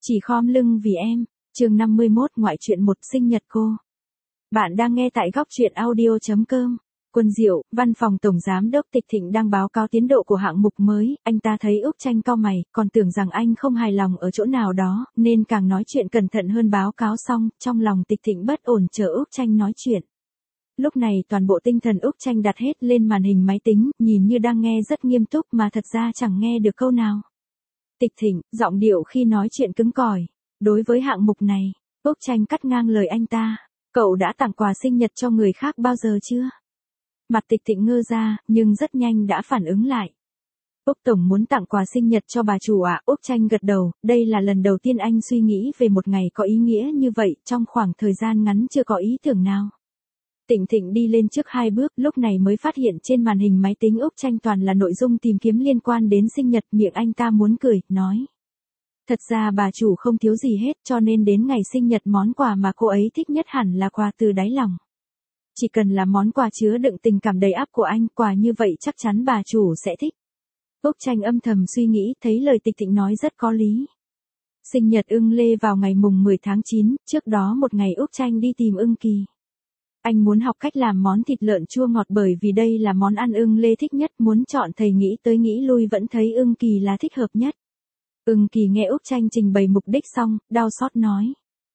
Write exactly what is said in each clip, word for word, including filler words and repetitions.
Chỉ khom lưng vì em. Chương năm mươi mốt ngoại truyện một sinh nhật cô. Bạn đang nghe tại góc truyện audio chấm com. Quân Diệu, văn phòng tổng giám đốc Tịch Thịnh đang báo cáo tiến độ của hạng mục mới, anh ta thấy Úc Tranh cau mày, còn tưởng rằng anh không hài lòng ở chỗ nào đó, nên càng nói chuyện cẩn thận hơn. Báo cáo xong, trong lòng Tịch Thịnh bất ổn chờ Úc Tranh nói chuyện. Lúc này toàn bộ tinh thần Úc Tranh đặt hết lên màn hình máy tính, nhìn như đang nghe rất nghiêm túc mà thật ra chẳng nghe được câu nào. Tịch Thịnh, giọng điệu khi nói chuyện cứng cỏi. Đối với hạng mục này, Úc Tranh cắt ngang lời anh ta. Cậu đã tặng quà sinh nhật cho người khác bao giờ chưa? Mặt Tịch Thịnh ngơ ra, nhưng rất nhanh đã phản ứng lại. Úc Tổng muốn tặng quà sinh nhật cho bà chủ ạ. À? Úc Tranh gật đầu, đây là lần đầu tiên anh suy nghĩ về một ngày có ý nghĩa như vậy, trong khoảng thời gian ngắn chưa có ý tưởng nào. Tịnh Thịnh đi lên trước hai bước, lúc này mới phát hiện trên màn hình máy tính Úc Tranh toàn là nội dung tìm kiếm liên quan đến sinh nhật. Miệng anh ta muốn cười, nói. Thật ra bà chủ không thiếu gì hết, cho nên đến ngày sinh nhật món quà mà cô ấy thích nhất hẳn là quà từ đáy lòng. Chỉ cần là món quà chứa đựng tình cảm đầy ắp của anh, quà như vậy chắc chắn bà chủ sẽ thích. Úc Tranh âm thầm suy nghĩ, thấy lời Tịch Thịnh nói rất có lý. Sinh nhật Ưng Lê vào ngày mùng mười tháng chín, trước đó một ngày Úc Tranh đi tìm Ưng Kỳ. Anh muốn học cách làm món thịt lợn chua ngọt bởi vì đây là món ăn Ưng Lê thích nhất, muốn chọn thầy nghĩ tới nghĩ lui vẫn thấy Ưng Kỳ là thích hợp nhất. Ưng Kỳ nghe Úc Tranh trình bày mục đích xong, đau xót nói.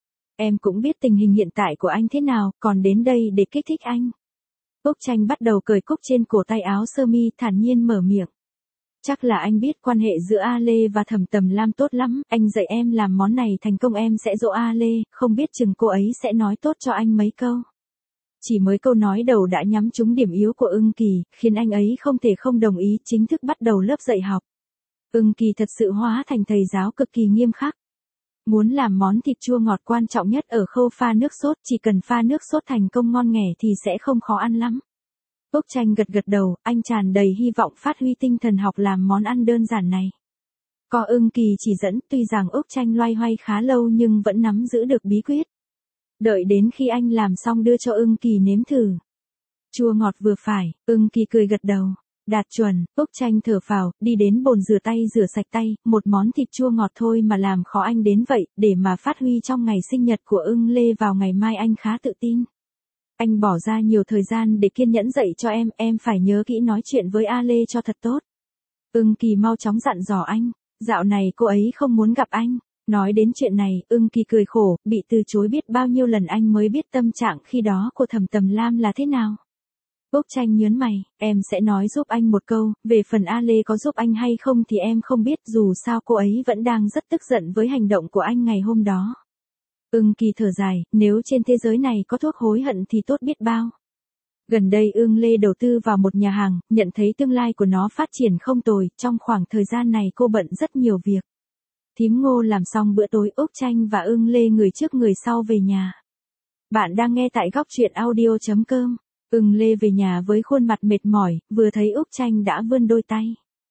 Em cũng biết tình hình hiện tại của anh thế nào, còn đến đây để kích thích anh. Úc Tranh bắt đầu cởi cúc trên cổ tay áo sơ mi, thản nhiên mở miệng. Chắc là anh biết quan hệ giữa A Lê và Thẩm Tầm Lam tốt lắm, anh dạy em làm món này thành công em sẽ dỗ A Lê, không biết chừng cô ấy sẽ nói tốt cho anh mấy câu. Chỉ mới câu nói đầu đã nhắm trúng điểm yếu của Ưng Kỳ, khiến anh ấy không thể không đồng ý chính thức bắt đầu lớp dạy học. Ưng Kỳ thật sự hóa thành thầy giáo cực kỳ nghiêm khắc. Muốn làm món thịt chua ngọt quan trọng nhất ở khâu pha nước sốt, chỉ cần pha nước sốt thành công ngon nghẻ thì sẽ không khó ăn lắm. Úc Tranh gật gật đầu, anh tràn đầy hy vọng phát huy tinh thần học làm món ăn đơn giản này. Có Ưng Kỳ chỉ dẫn, tuy rằng Úc Tranh loay hoay khá lâu nhưng vẫn nắm giữ được bí quyết. Đợi đến khi anh làm xong đưa cho Ưng Kỳ nếm thử. Chua ngọt vừa phải, Ưng Kỳ cười gật đầu. Đạt chuẩn, Úc Tranh thở phào, đi đến bồn rửa tay rửa sạch tay, một món thịt chua ngọt thôi mà làm khó anh đến vậy, để mà phát huy trong ngày sinh nhật của Ưng Lê vào ngày mai anh khá tự tin. Anh bỏ ra nhiều thời gian để kiên nhẫn dạy cho em, em phải nhớ kỹ nói chuyện với A Lê cho thật tốt. Ưng Kỳ mau chóng dặn dò anh, dạo này cô ấy không muốn gặp anh. Nói đến chuyện này, Ưng Kỳ cười khổ, bị từ chối biết bao nhiêu lần anh mới biết tâm trạng khi đó của Thẩm Tầm Lam là thế nào. Úc Tranh nhớn mày, em sẽ nói giúp anh một câu, về phần A Lê có giúp anh hay không thì em không biết, dù sao cô ấy vẫn đang rất tức giận với hành động của anh ngày hôm đó. Ưng Kỳ thở dài, nếu trên thế giới này có thuốc hối hận thì tốt biết bao. Gần đây Ưng Lê đầu tư vào một nhà hàng, nhận thấy tương lai của nó phát triển không tồi, trong khoảng thời gian này cô bận rất nhiều việc. Thím Ngô làm xong bữa tối, Úc Tranh và Ưng Lê người trước người sau về nhà. Bạn đang nghe tại góc truyện audio chấm com. Ưng Lê về nhà với khuôn mặt mệt mỏi, vừa thấy Úc Tranh đã vươn đôi tay.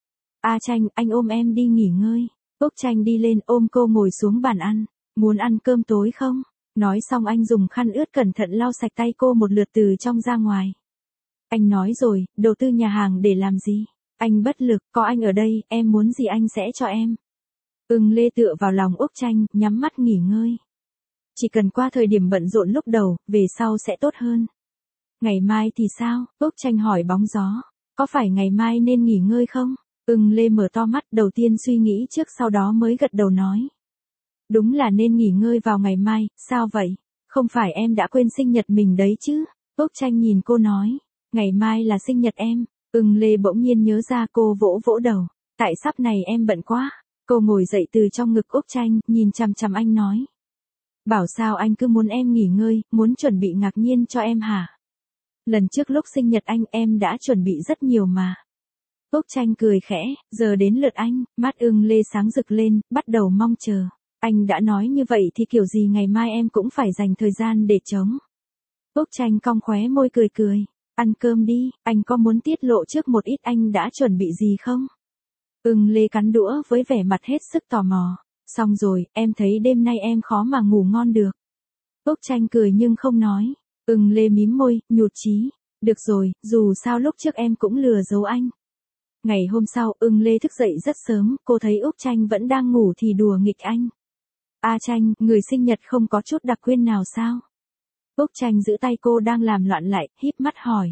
A Tranh, anh ôm em đi nghỉ ngơi. Úc Tranh đi lên ôm cô ngồi xuống bàn ăn. Muốn ăn cơm tối không? Nói xong anh dùng khăn ướt cẩn thận lau sạch tay cô một lượt từ trong ra ngoài. Anh nói rồi, đầu tư nhà hàng để làm gì? Anh bất lực, có anh ở đây, em muốn gì anh sẽ cho em. Ưng Lê tựa vào lòng Úc Tranh, nhắm mắt nghỉ ngơi. Chỉ cần qua thời điểm bận rộn lúc đầu, về sau sẽ tốt hơn. Ngày mai thì sao? Úc Tranh hỏi bóng gió. Có phải ngày mai nên nghỉ ngơi không? Ưng Lê mở to mắt, đầu tiên suy nghĩ trước sau đó mới gật đầu nói. Đúng là nên nghỉ ngơi vào ngày mai, sao vậy? Không phải em đã quên sinh nhật mình đấy chứ? Úc Tranh nhìn cô nói. Ngày mai là sinh nhật em. Ưng Lê bỗng nhiên nhớ ra, cô vỗ vỗ đầu. Tại sắp này em bận quá. Cô ngồi dậy từ trong ngực Úc Tranh, nhìn chằm chằm anh nói. Bảo sao anh cứ muốn em nghỉ ngơi, muốn chuẩn bị ngạc nhiên cho em hả? Lần trước lúc sinh nhật anh em đã chuẩn bị rất nhiều mà. Úc Tranh cười khẽ, giờ đến lượt anh, mắt Ưng Lê sáng rực lên, bắt đầu mong chờ. Anh đã nói như vậy thì kiểu gì ngày mai em cũng phải dành thời gian để chống. Úc Tranh cong khóe môi cười cười. Ăn cơm đi, anh có muốn tiết lộ trước một ít anh đã chuẩn bị gì không? Ưng Lê cắn đũa với vẻ mặt hết sức tò mò. Xong rồi, em thấy đêm nay em khó mà ngủ ngon được. Úc Tranh cười nhưng không nói. Ưng Lê mím môi, nhụt chí. Được rồi, dù sao lúc trước em cũng lừa dối anh. Ngày hôm sau, Ưng Lê thức dậy rất sớm, cô thấy Úc Tranh vẫn đang ngủ thì đùa nghịch anh. A Tranh, người sinh nhật không có chút đặc quyền nào sao? Úc Tranh giữ tay cô đang làm loạn lại, híp mắt hỏi.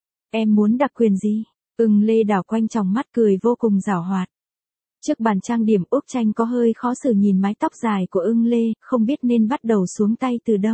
Em muốn đặc quyền gì? Ưng Lê đảo quanh tròng mắt cười vô cùng giảo hoạt. Trước bàn trang điểm Úc Tranh có hơi khó xử nhìn mái tóc dài của Ưng Lê, không biết nên bắt đầu xuống tay từ đâu.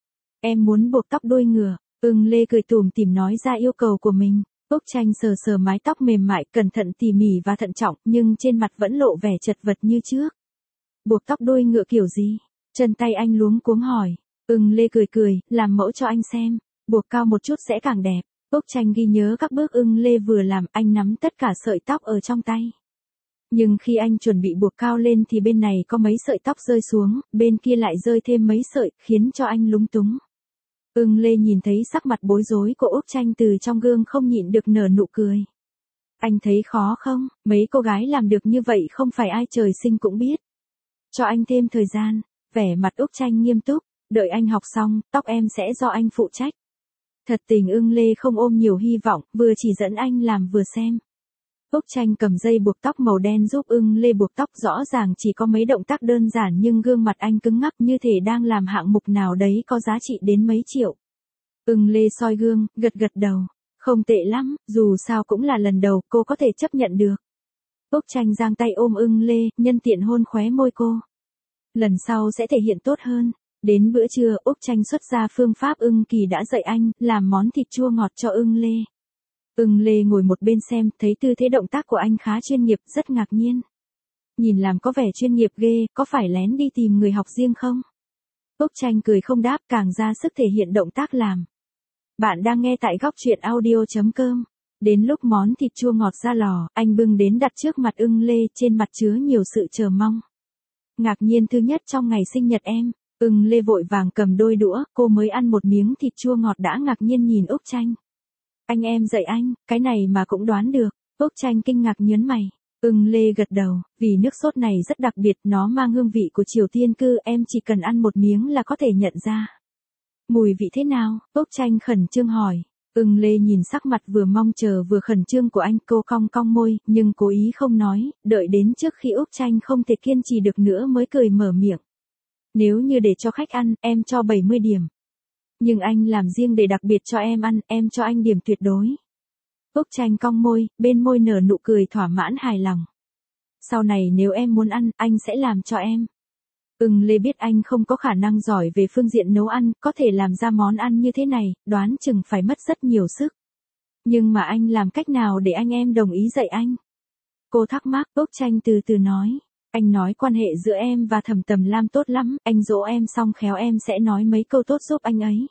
Em muốn buộc tóc đuôi ngựa. Ưng Lê cười tủm tỉm nói ra yêu cầu của mình. Úc Tranh sờ sờ mái tóc mềm mại, cẩn thận tỉ mỉ và thận trọng, nhưng trên mặt vẫn lộ vẻ chật vật như trước. Buộc tóc đuôi ngựa kiểu gì? Chân tay anh luống cuống hỏi. Ưng Lê cười cười, làm mẫu cho anh xem. Buộc cao một chút sẽ càng đẹp. Úc Tranh ghi nhớ các bước Ưng Lê vừa làm, anh nắm tất cả sợi tóc ở trong tay. Nhưng khi anh chuẩn bị buộc cao lên thì bên này có mấy sợi tóc rơi xuống, bên kia lại rơi thêm mấy sợi, khiến cho anh lúng túng. Ưng Lê nhìn thấy sắc mặt bối rối của Úc Tranh từ trong gương không nhịn được nở nụ cười. Anh thấy khó không? Mấy cô gái làm được như vậy không phải ai trời sinh cũng biết. Cho anh thêm thời gian. Vẻ mặt Úc Tranh nghiêm túc. Đợi anh học xong, tóc em sẽ do anh phụ trách. Thật tình Ưng Lê không ôm nhiều hy vọng, vừa chỉ dẫn anh làm vừa xem. Úc Tranh cầm dây buộc tóc màu đen giúp Ưng Lê buộc tóc, rõ ràng chỉ có mấy động tác đơn giản nhưng gương mặt anh cứng ngắc như thể đang làm hạng mục nào đấy có giá trị đến mấy triệu. Ưng Lê soi gương, gật gật đầu. Không tệ lắm, dù sao cũng là lần đầu, cô có thể chấp nhận được. Úc Tranh giang tay ôm Ưng Lê, nhân tiện hôn khóe môi cô. Lần sau sẽ thể hiện tốt hơn. Đến bữa trưa, Úc Tranh xuất ra phương pháp Ưng Kỳ đã dạy anh, làm món thịt chua ngọt cho Ưng Lê. Ưng Lê ngồi một bên xem, thấy tư thế động tác của anh khá chuyên nghiệp, rất ngạc nhiên. Nhìn làm có vẻ chuyên nghiệp ghê, có phải lén đi tìm người học riêng không? Úc Tranh cười không đáp, càng ra sức thể hiện động tác làm. Bạn đang nghe tại góc truyện audio chấm com. Đến lúc món thịt chua ngọt ra lò, anh bưng đến đặt trước mặt Ưng Lê, trên mặt chứa nhiều sự chờ mong. Ngạc nhiên thứ nhất trong ngày sinh nhật em. Ưng Lê vội vàng cầm đôi đũa, cô mới ăn một miếng thịt chua ngọt đã ngạc nhiên nhìn Úc Tranh. Anh em dạy anh, cái này mà cũng đoán được. Úc Tranh kinh ngạc nhớn mày. Ưng Lê gật đầu, vì nước sốt này rất đặc biệt, nó mang hương vị của Triều Tiên cư, em chỉ cần ăn một miếng là có thể nhận ra. Mùi vị thế nào? Úc Tranh khẩn trương hỏi. Ưng Lê nhìn sắc mặt vừa mong chờ vừa khẩn trương của anh, cô cong cong môi, nhưng cố ý không nói, đợi đến trước khi Úc Tranh không thể kiên trì được nữa mới cười mở miệng. Nếu như để cho khách ăn, em cho bảy mươi điểm. Nhưng anh làm riêng để đặc biệt cho em ăn, em cho anh điểm tuyệt đối. Úc Tranh cong môi, bên môi nở nụ cười thỏa mãn hài lòng. Sau này nếu em muốn ăn, anh sẽ làm cho em. Ưng Lê biết anh không có khả năng giỏi về phương diện nấu ăn, có thể làm ra món ăn như thế này, đoán chừng phải mất rất nhiều sức. Nhưng mà anh làm cách nào để anh em đồng ý dạy anh? Cô thắc mắc. Úc Tranh từ từ nói. Anh nói quan hệ giữa em và Thẩm Tầm Lam tốt lắm, anh dỗ em xong khéo em sẽ nói mấy câu tốt giúp anh ấy.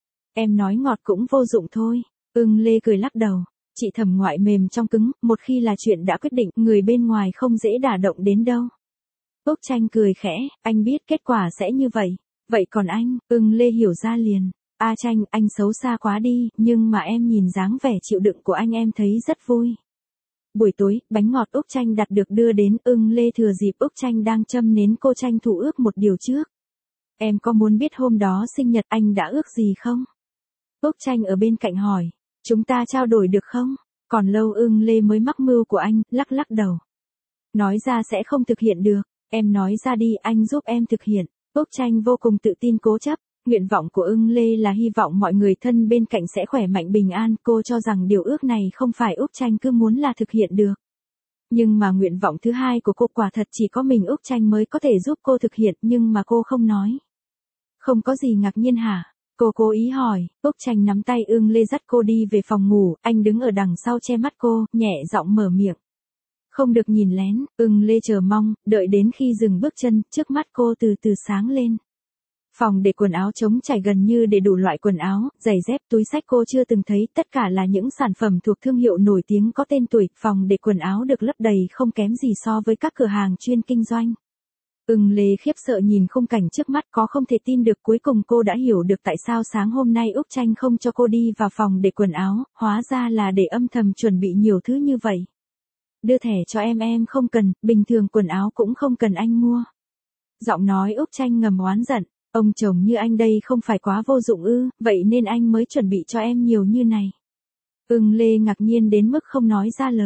Em nói ngọt cũng vô dụng thôi. Ưng Lê cười lắc đầu. Chị Thẩm ngoại mềm trong cứng, một khi là chuyện đã quyết định, người bên ngoài không dễ đả động đến đâu. Úc Tranh cười khẽ, anh biết kết quả sẽ như vậy. Vậy còn anh? Ưng Lê hiểu ra liền. A Tranh, anh xấu xa quá đi, nhưng mà em nhìn dáng vẻ chịu đựng của anh em thấy rất vui. Buổi tối, bánh ngọt Úc Tranh đặt được đưa đến, Ưng Lê thừa dịp Úc Tranh đang châm nến cô tranh thủ ước một điều trước. Em có muốn biết hôm đó sinh nhật anh đã ước gì không? Úc Tranh ở bên cạnh hỏi. Chúng ta trao đổi được không? Còn lâu. Ưng Lê mới mắc mưu của anh, lắc lắc đầu. Nói ra sẽ không thực hiện được. Em nói ra đi, anh giúp em thực hiện. Úc Tranh vô cùng tự tin cố chấp. Nguyện vọng của Ưng Lê là hy vọng mọi người thân bên cạnh sẽ khỏe mạnh bình an. Cô cho rằng điều ước này không phải Úc Tranh cứ muốn là thực hiện được. Nhưng mà nguyện vọng thứ hai của cô quả thật chỉ có mình Úc Tranh mới có thể giúp cô thực hiện, nhưng mà cô không nói. Không có gì ngạc nhiên hả? Cô cố ý hỏi. Úc Tranh nắm tay Ưng Lê dắt cô đi về phòng ngủ, anh đứng ở đằng sau che mắt cô, nhẹ giọng mở miệng. Không được nhìn lén. Ưng Lê chờ mong, đợi đến khi dừng bước chân, trước mắt cô từ từ sáng lên. Phòng để quần áo trống trải gần như để đủ loại quần áo, giày dép, túi xách cô chưa từng thấy, tất cả là những sản phẩm thuộc thương hiệu nổi tiếng có tên tuổi. Phòng để quần áo được lấp đầy không kém gì so với các cửa hàng chuyên kinh doanh. Ưng Lê khiếp sợ nhìn khung cảnh trước mắt, có không thể tin được, cuối cùng cô đã hiểu được tại sao sáng hôm nay Úc Tranh không cho cô đi vào phòng để quần áo, hóa ra là để âm thầm chuẩn bị nhiều thứ như vậy. Đưa thẻ cho em em không cần, bình thường quần áo cũng không cần anh mua. Giọng nói Úc Tranh ngầm oán giận, ông chồng như anh đây không phải quá vô dụng ư, vậy nên anh mới chuẩn bị cho em nhiều như này. Ưng Lê ngạc nhiên đến mức không nói ra lời.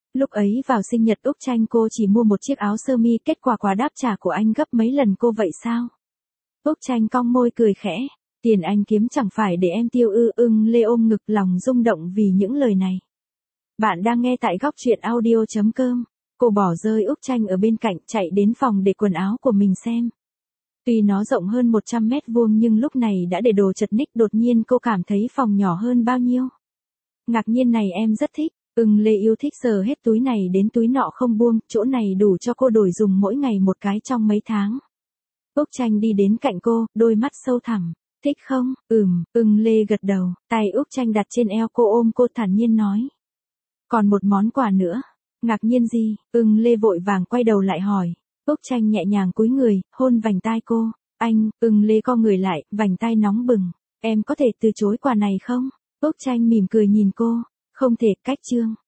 Lúc ấy vào sinh nhật Úc Tranh cô chỉ mua một chiếc áo sơ mi, kết quả quà đáp trả của anh gấp mấy lần cô vậy sao? Úc Tranh cong môi cười khẽ. Tiền anh kiếm chẳng phải để em tiêu ư. Ưng Lê ôm ngực lòng rung động vì những lời này. Bạn đang nghe tại góc truyện audio.com. Cô bỏ rơi Úc Tranh ở bên cạnh, chạy đến phòng để quần áo của mình xem. Tuy nó rộng hơn một trăm mét vuông nhưng lúc này đã để đồ chật ních, đột nhiên cô cảm thấy phòng nhỏ hơn bao nhiêu. Ngạc nhiên này em rất thích. Ưng Lê yêu thích sờ hết túi này đến túi nọ không buông, chỗ này đủ cho cô đổi dùng mỗi ngày một cái trong mấy tháng. Úc Tranh đi đến cạnh cô, đôi mắt sâu thẳm. Thích không? Ừm, Ưng Lê gật đầu, tay Úc Tranh đặt trên eo cô, ôm cô thản nhiên nói. Còn một món quà nữa. Ngạc nhiên gì? Ưng Lê vội vàng quay đầu lại hỏi. Úc Tranh nhẹ nhàng cúi người, hôn vành tai cô. Anh, Ưng Lê co người lại, vành tai nóng bừng. Em có thể từ chối quà này không? Úc Tranh mỉm cười nhìn cô. Không thể, cách chương.